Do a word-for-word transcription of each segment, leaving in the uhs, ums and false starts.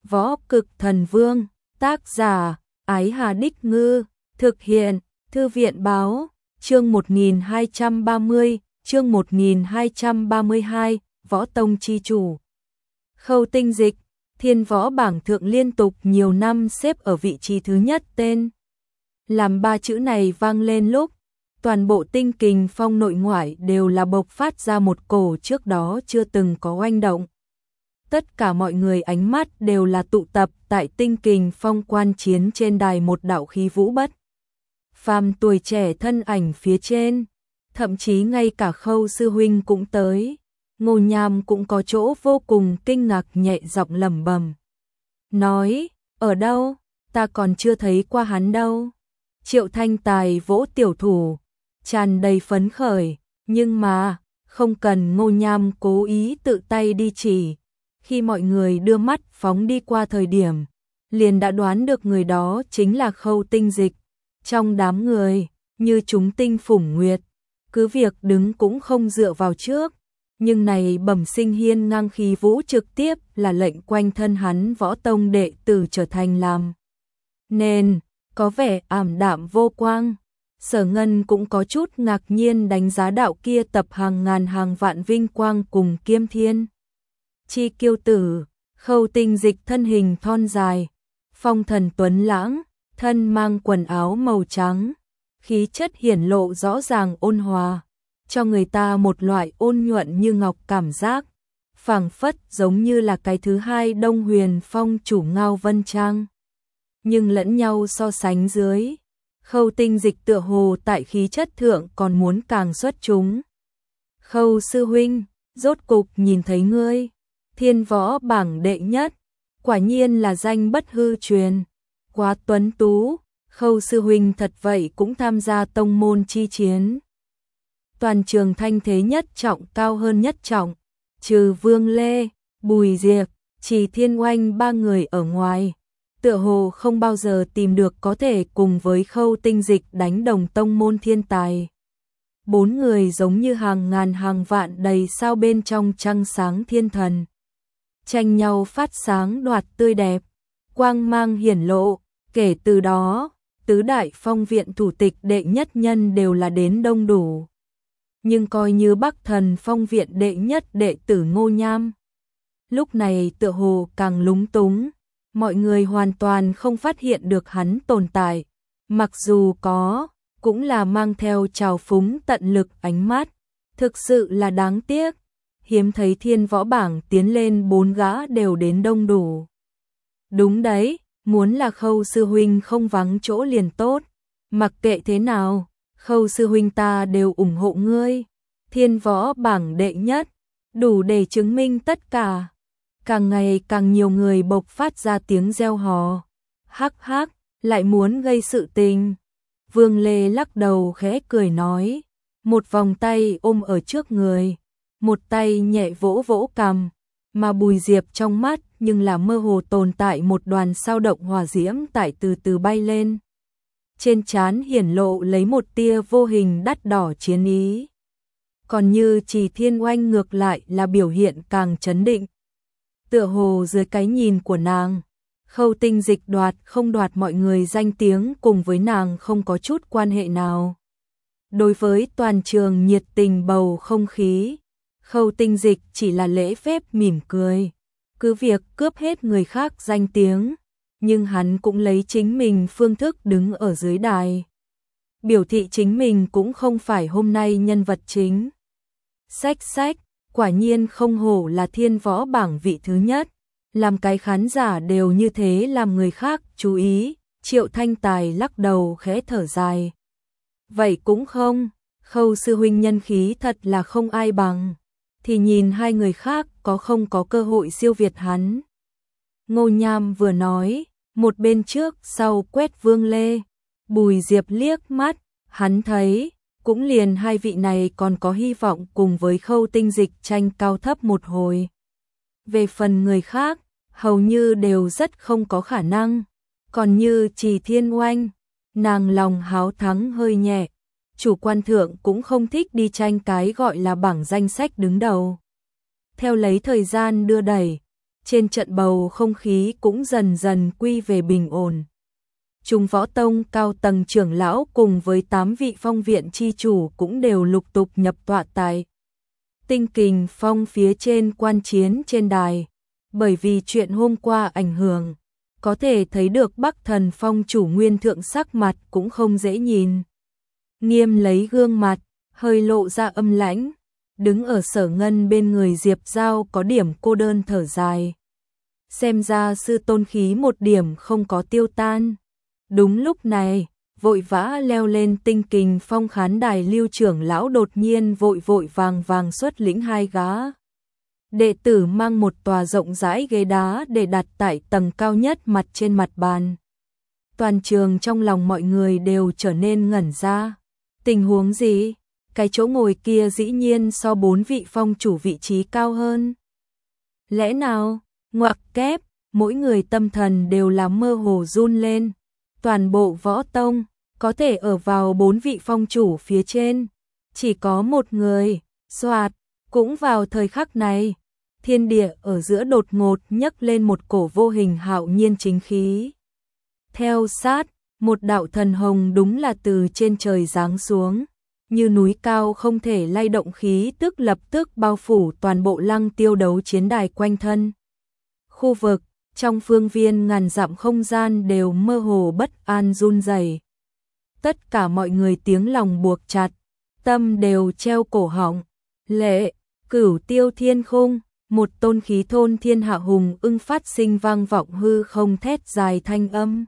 Võ Cực Thần Vương, tác giả, Ái Hà Đích Ngư, thực hiện, Thư viện Báo, chương một nghìn hai trăm ba mươi, chương một nghìn hai trăm ba mươi hai, Võ Tông chi chủ. Khâu Tinh Dịch, Thiên Võ bảng thượng liên tục nhiều năm xếp ở vị trí thứ nhất tên. Làm ba chữ này vang lên lúc, toàn bộ Tinh Kình Phong nội ngoại đều là bộc phát ra một cổ trước đó chưa từng có oanh động. Tất cả mọi người ánh mắt đều là tụ tập tại Tinh Kình Phong quan chiến trên đài một đạo khí vũ bất phàm tuổi trẻ thân ảnh phía trên, thậm chí ngay cả Khâu sư huynh cũng tới. Ngô Nham cũng có chỗ vô cùng kinh ngạc, nhẹ giọng lẩm bẩm nói: "Ở đâu? Ta còn chưa thấy qua hắn đâu." Triệu Thanh Tài vỗ tiểu thủ, tràn đầy phấn khởi, nhưng mà không cần Ngô Nham cố ý tự tay đi chỉ, khi mọi người đưa mắt phóng đi qua thời điểm, liền đã đoán được người đó chính là Khâu Tinh Dịch. Trong đám người, như chúng tinh phủng nguyệt, cứ việc đứng cũng không dựa vào trước, nhưng này bẩm sinh hiên ngang khí vũ trực tiếp là lệnh quanh thân hắn võ tông đệ tử trở thành làm nên có vẻ ảm đạm vô quang. Sở Ngân cũng có chút ngạc nhiên đánh giá đạo kia tập hàng ngàn hàng vạn vinh quang cùng kiêm thiên chi kiêu tử. Khâu Tinh Dịch thân hình thon dài, phong thần tuấn lãng, thân mang quần áo màu trắng, khí chất hiển lộ rõ ràng ôn hòa, cho người ta một loại ôn nhuận như ngọc cảm giác, phảng phất giống như là cái thứ hai Đông Huyền Phong chủ Ngao Vân Trang. Nhưng lẫn nhau so sánh dưới, Khâu Tinh Dịch tựa hồ tại khí chất thượng còn muốn càng xuất chúng. "Khâu sư huynh, rốt cục nhìn thấy ngươi, Thiên Võ bảng đệ nhất, quả nhiên là danh bất hư truyền, quá tuấn tú. Khâu sư huynh thật vậy cũng tham gia tông môn chi chiến." Toàn trường thanh thế nhất trọng cao hơn nhất trọng, trừ Vương Lê, Bùi Diệp, Chỉ Thiên Oanh ba người ở ngoài, tựa hồ không bao giờ tìm được có thể cùng với Khâu Tinh Dịch đánh đồng tông môn thiên tài. Bốn người giống như hàng ngàn hàng vạn đầy sao bên trong trăng sáng thiên thần, tranh nhau phát sáng đoạt tươi đẹp, quang mang hiển lộ. Kể từ đó, tứ đại phong viện thủ tịch đệ nhất nhân đều là đến đông đủ. Nhưng coi như Bắc Thần phong viện đệ nhất đệ tử Ngô Nham, lúc này tựa hồ càng lúng túng, mọi người hoàn toàn không phát hiện được hắn tồn tại, mặc dù có, cũng là mang theo trào phúng tận lực ánh mắt, thực sự là đáng tiếc, hiếm thấy Thiên Võ bảng tiến lên bốn gã đều đến đông đủ. Đúng đấy, muốn là Khâu sư huynh không vắng chỗ liền tốt, mặc kệ thế nào, Khâu sư huynh ta đều ủng hộ ngươi, Thiên Võ bảng đệ nhất, đủ để chứng minh tất cả. Càng ngày càng nhiều người bộc phát ra tiếng reo hò. Hắc hắc, lại muốn gây sự tình. Vương Lê lắc đầu khẽ cười nói, một vòng tay ôm ở trước người, một tay nhẹ vỗ vỗ cằm, mà Bùi Diệp trong mắt nhưng là mơ hồ tồn tại một đoàn sao động hỏa diễm tại từ từ bay lên. Trên trán hiển lộ lấy một tia vô hình đắt đỏ chiến ý. Còn như Chỉ Thiên Oanh ngược lại là biểu hiện càng chấn định. Tựa hồ dưới cái nhìn của nàng, Khâu Tinh Dịch đoạt không đoạt mọi người danh tiếng cùng với nàng không có chút quan hệ nào. Đối với toàn trường nhiệt tình bầu không khí, Khâu Tinh Dịch chỉ là lễ phép mỉm cười. Cứ việc cướp hết người khác danh tiếng, nhưng hắn cũng lấy chính mình phương thức đứng ở dưới đài, biểu thị chính mình cũng không phải hôm nay nhân vật chính. Xách xách, quả nhiên không hổ là Thiên Võ bảng vị thứ nhất, làm cái khán giả đều như thế làm người khác chú ý. Triệu Thanh Tài lắc đầu khẽ thở dài. Vậy cũng không, Khâu sư huynh nhân khí thật là không ai bằng, thì nhìn hai người khác có không có cơ hội siêu việt hắn. Ngô Nham vừa nói, một bên trước sau quét Vương Lê, Bùi Diệp liếc mắt, hắn thấy, cũng liền hai vị này còn có hy vọng cùng với Khâu Tinh Dịch tranh cao thấp một hồi. Về phần người khác, hầu như đều rất không có khả năng, còn như Chỉ Thiên Oanh, nàng lòng háo thắng hơi nhẹ, chủ quan thượng cũng không thích đi tranh cái gọi là bảng danh sách đứng đầu. Theo lấy thời gian đưa đẩy, trên trận bầu không khí cũng dần dần quy về bình ổn. Trung Võ Tông cao tầng trưởng lão cùng với tám vị phong viện chi chủ cũng đều lục tục nhập tọa tại Tinh Kình Phong phía trên quan chiến trên đài. Bởi vì chuyện hôm qua ảnh hưởng, có thể thấy được Bắc Thần Phong chủ Nguyên Thượng sắc mặt cũng không dễ nhìn. Nghiêm lấy gương mặt, hơi lộ ra âm lãnh, đứng ở Sở Ngân bên người Diệp Giao có điểm cô đơn thở dài. Xem ra sư tôn khí một điểm không có tiêu tan. Đúng lúc này, vội vã leo lên Tinh Kình Phong khán đài Lưu trưởng lão đột nhiên vội vội vàng vàng xuất lĩnh hai gã đệ tử mang một tòa rộng rãi ghế đá để đặt tại tầng cao nhất mặt trên mặt bàn. Toàn trường trong lòng mọi người đều trở nên ngẩn ra. Tình huống gì? Cái chỗ ngồi kia dĩ nhiên so bốn vị phong chủ vị trí cao hơn. Lẽ nào? Ngoặc kép, mỗi người tâm thần đều là mơ hồ run lên. Toàn bộ Võ Tông có thể ở vào bốn vị phong chủ phía trên, chỉ có một người. Soạt, cũng vào thời khắc này, thiên địa ở giữa đột ngột nhấc lên một cổ vô hình hạo nhiên chính khí. Theo sát, một đạo thần hồng đúng là từ trên trời giáng xuống, như núi cao không thể lay động khí tức lập tức bao phủ toàn bộ Lăng Tiêu đấu chiến đài quanh thân. Khu vực trong phương viên ngàn dặm không gian đều mơ hồ bất an run rẩy. Tất cả mọi người tiếng lòng buộc chặt, tâm đều treo cổ họng. Lệ, Cửu Tiêu Thiên Khung, một tôn khí thôn thiên hạ hùng ưng phát sinh vang vọng hư không thét dài thanh âm.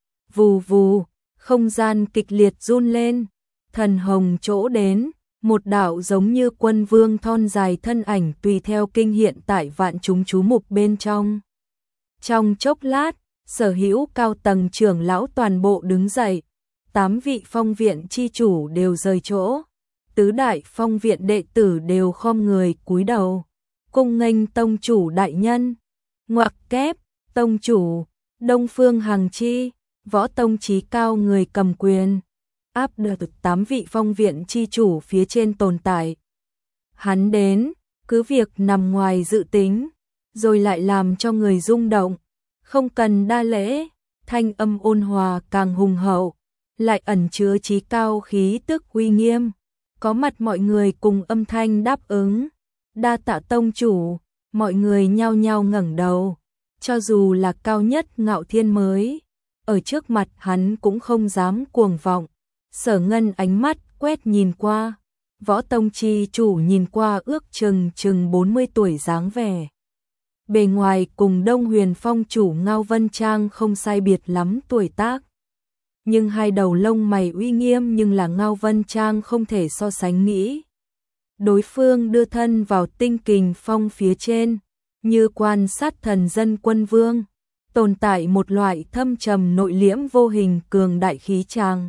Vù vù, không gian kịch liệt run lên, thần hồng chỗ đến, một đạo giống như quân vương thon dài thân ảnh tùy theo kinh hiện tại vạn chúng chú mục bên trong. Trong chốc lát, sở hữu cao tầng trưởng lão toàn bộ đứng dậy, tám vị phong viện chi chủ đều rời chỗ, tứ đại phong viện đệ tử đều khom người cúi đầu, cung nghênh tông chủ đại nhân. Ngoặc kép, tông chủ, Đông Phương Hằng Chi, Võ Tông chí cao người cầm quyền, áp được tám vị phong viện chi chủ phía trên tồn tại. Hắn đến, cứ việc nằm ngoài dự tính, rồi lại làm cho người rung động, không cần đa lễ, thanh âm ôn hòa càng hùng hậu, lại ẩn chứa chí cao khí tức uy nghiêm. Có mặt mọi người cùng âm thanh đáp ứng, đa tạ tông chủ, mọi người nhao nhao ngẩng đầu, cho dù là cao nhất Ngạo Thiên mới, ở trước mặt hắn cũng không dám cuồng vọng. Sở Ngân ánh mắt quét nhìn qua, Võ Tông chi chủ nhìn qua ước chừng chừng bốn mươi tuổi dáng vẻ. Bề ngoài cùng Đông Huyền Phong chủ Ngao Vân Trang không sai biệt lắm tuổi tác. Nhưng hai đầu lông mày uy nghiêm nhưng là Ngao Vân Trang không thể so sánh nghĩ. Đối phương đưa thân vào Tinh Kình Phong phía trên, như quan sát thần dân quân vương, tồn tại một loại thâm trầm nội liễm vô hình cường đại khí tràng.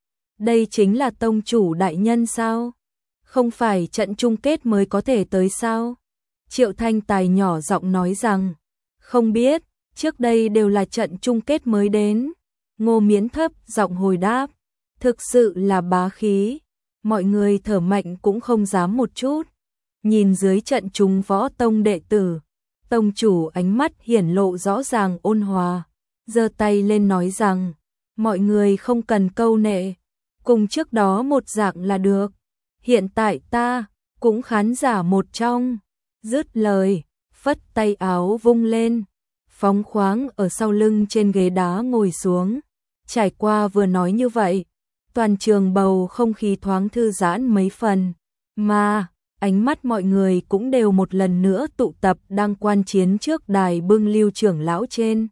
Đây chính là tông chủ đại nhân sao? Không phải trận chung kết mới có thể tới sao? Triệu Thanh Tài nhỏ giọng nói rằng, không biết, trước đây đều là trận chung kết mới đến. Ngô Miễn thấp giọng hồi đáp, thực sự là bá khí, mọi người thở mạnh cũng không dám một chút. Nhìn dưới trận chúng Võ Tông đệ tử, tông chủ ánh mắt hiển lộ rõ ràng ôn hòa, giơ tay lên nói rằng, mọi người không cần câu nệ, cùng trước đó một dạng là được. Hiện tại ta cũng khán giả một trong. Dứt lời, phất tay áo vung lên, phóng khoáng ở sau lưng trên ghế đá ngồi xuống. Trải qua vừa nói như vậy, toàn trường bầu không khí thoáng thư giãn mấy phần, mà ánh mắt mọi người cũng đều một lần nữa tụ tập đang quan chiến trước đài bưng Lưu trưởng lão trên.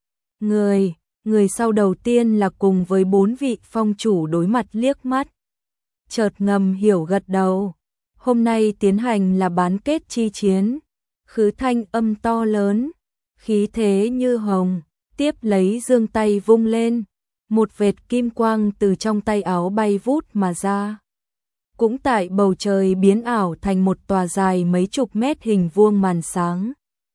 Người, người sau đầu tiên là cùng với bốn vị phong chủ đối mặt liếc mắt. Chợt ngầm hiểu gật đầu, hôm nay tiến hành là bán kết chi chiến, khứ thanh âm to lớn, khí thế như hồng, tiếp lấy giương tay vung lên. Một vệt kim quang từ trong tay áo bay vút mà ra. Cũng tại bầu trời biến ảo thành một tòa dài mấy chục mét hình vuông màn sáng.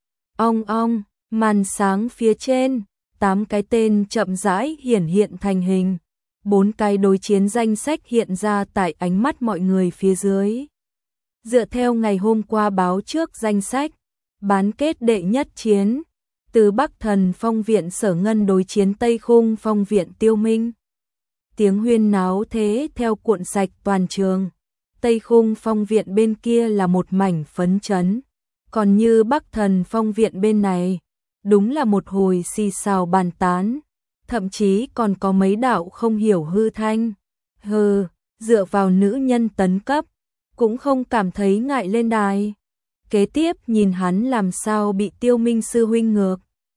Ong ong, màn sáng phía trên, tám cái tên chậm rãi hiển hiện thành hình. Bốn cái đối chiến danh sách hiện ra tại ánh mắt mọi người phía dưới. Dựa theo ngày hôm qua báo trước danh sách, Bán kết đệ nhất chiến, từ Bắc Thần Phong viện Sở Ngân đối chiến Tây Khung Phong viện Tiêu Minh. Tiếng huyên náo thế theo cuộn sạch toàn trường. Tây Khung Phong viện bên kia là một mảnh phấn chấn, còn như Bắc Thần Phong viện bên này, đúng là một hồi xì xào bàn tán, thậm chí còn có mấy đạo không hiểu hư thanh. Hừ, dựa vào nữ nhân tấn cấp, cũng không cảm thấy ngại lên đài. Kế tiếp nhìn hắn làm sao bị Tiêu Minh sư huynh ngược.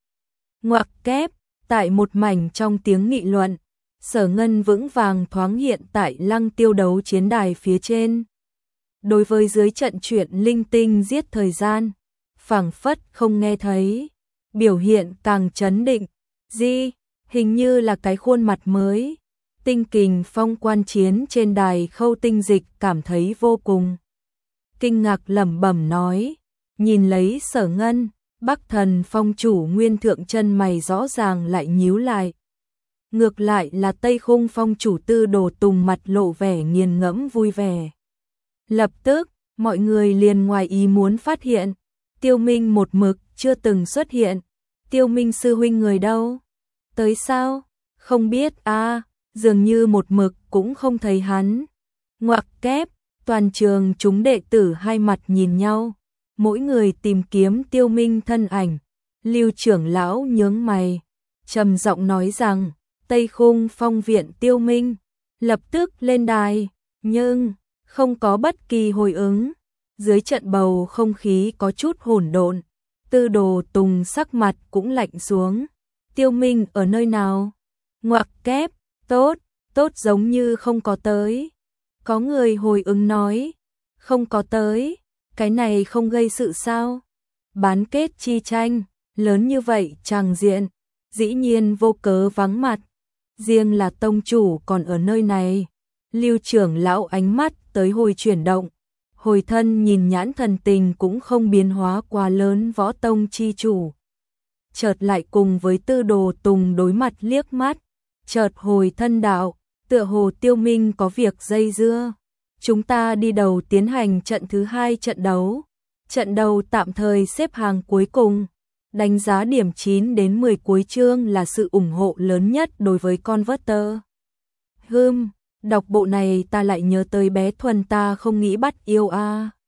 Ngoặc kép, tại một mảnh trong tiếng nghị luận, Sở Ngân vững vàng thoáng hiện tại Lăng Tiêu đấu chiến đài phía trên. Đối với dưới trận chuyện linh tinh giết thời gian, phảng phất không nghe thấy, biểu hiện càng chấn định. Di, hình như là cái khuôn mặt mới. Tinh Kình Phong quan chiến trên đài Khâu Tinh Dịch cảm thấy vô cùng kinh ngạc, lẩm bẩm nói, nhìn lấy Sở Ngân, Bắc Thần Phong chủ Nguyên Thượng chân mày rõ ràng lại nhíu lại. Ngược lại là Tây Khung Phong chủ Tư Đồ Tùng mặt lộ vẻ nghiền ngẫm vui vẻ. Lập tức, mọi người liền ngoài ý muốn phát hiện, Tiêu Minh một mực chưa từng xuất hiện. Tiêu Minh sư huynh người đâu? Tới sao? Không biết a, à, dường như một mực cũng không thấy hắn. Ngoặc kép, toàn trường chúng đệ tử hai mặt nhìn nhau, mỗi người tìm kiếm Tiêu Minh thân ảnh. Lưu trưởng lão nhướng mày, trầm giọng nói rằng, Tây Khung Phong viện Tiêu Minh lập tức lên đài, nhưng không có bất kỳ hồi ứng. Dưới trận bầu không khí có chút hỗn độn, Tư Đồ Tùng sắc mặt cũng lạnh xuống. Tiêu Minh ở nơi nào? Ngoặc kép, tốt, tốt giống như không có tới. Có người hồi ứng nói, không có tới, cái này không gây sự sao? Bán kết chi tranh, lớn như vậy tràng diện, dĩ nhiên vô cớ vắng mặt. Riêng là tông chủ còn ở nơi này. Lưu trưởng lão ánh mắt tới hồi chuyển động, hồi thân nhìn nhãn thần tình cũng không biến hóa quá lớn. Võ tông chi chủ chợt lại cùng với Tư Đồ Tùng đối mặt liếc mắt, chợt hồi thân đạo, tựa hồ Tiêu Minh có việc dây dưa. Chúng ta đi đầu tiến hành trận thứ hai trận đấu. Trận đầu tạm thời xếp hàng cuối cùng. Đánh giá điểm chín đến mười cuối chương là sự ủng hộ lớn nhất đối với Converter. Hừm, đọc bộ này ta lại nhớ tới bé Thuần ta không nghĩ bắt yêu a. À.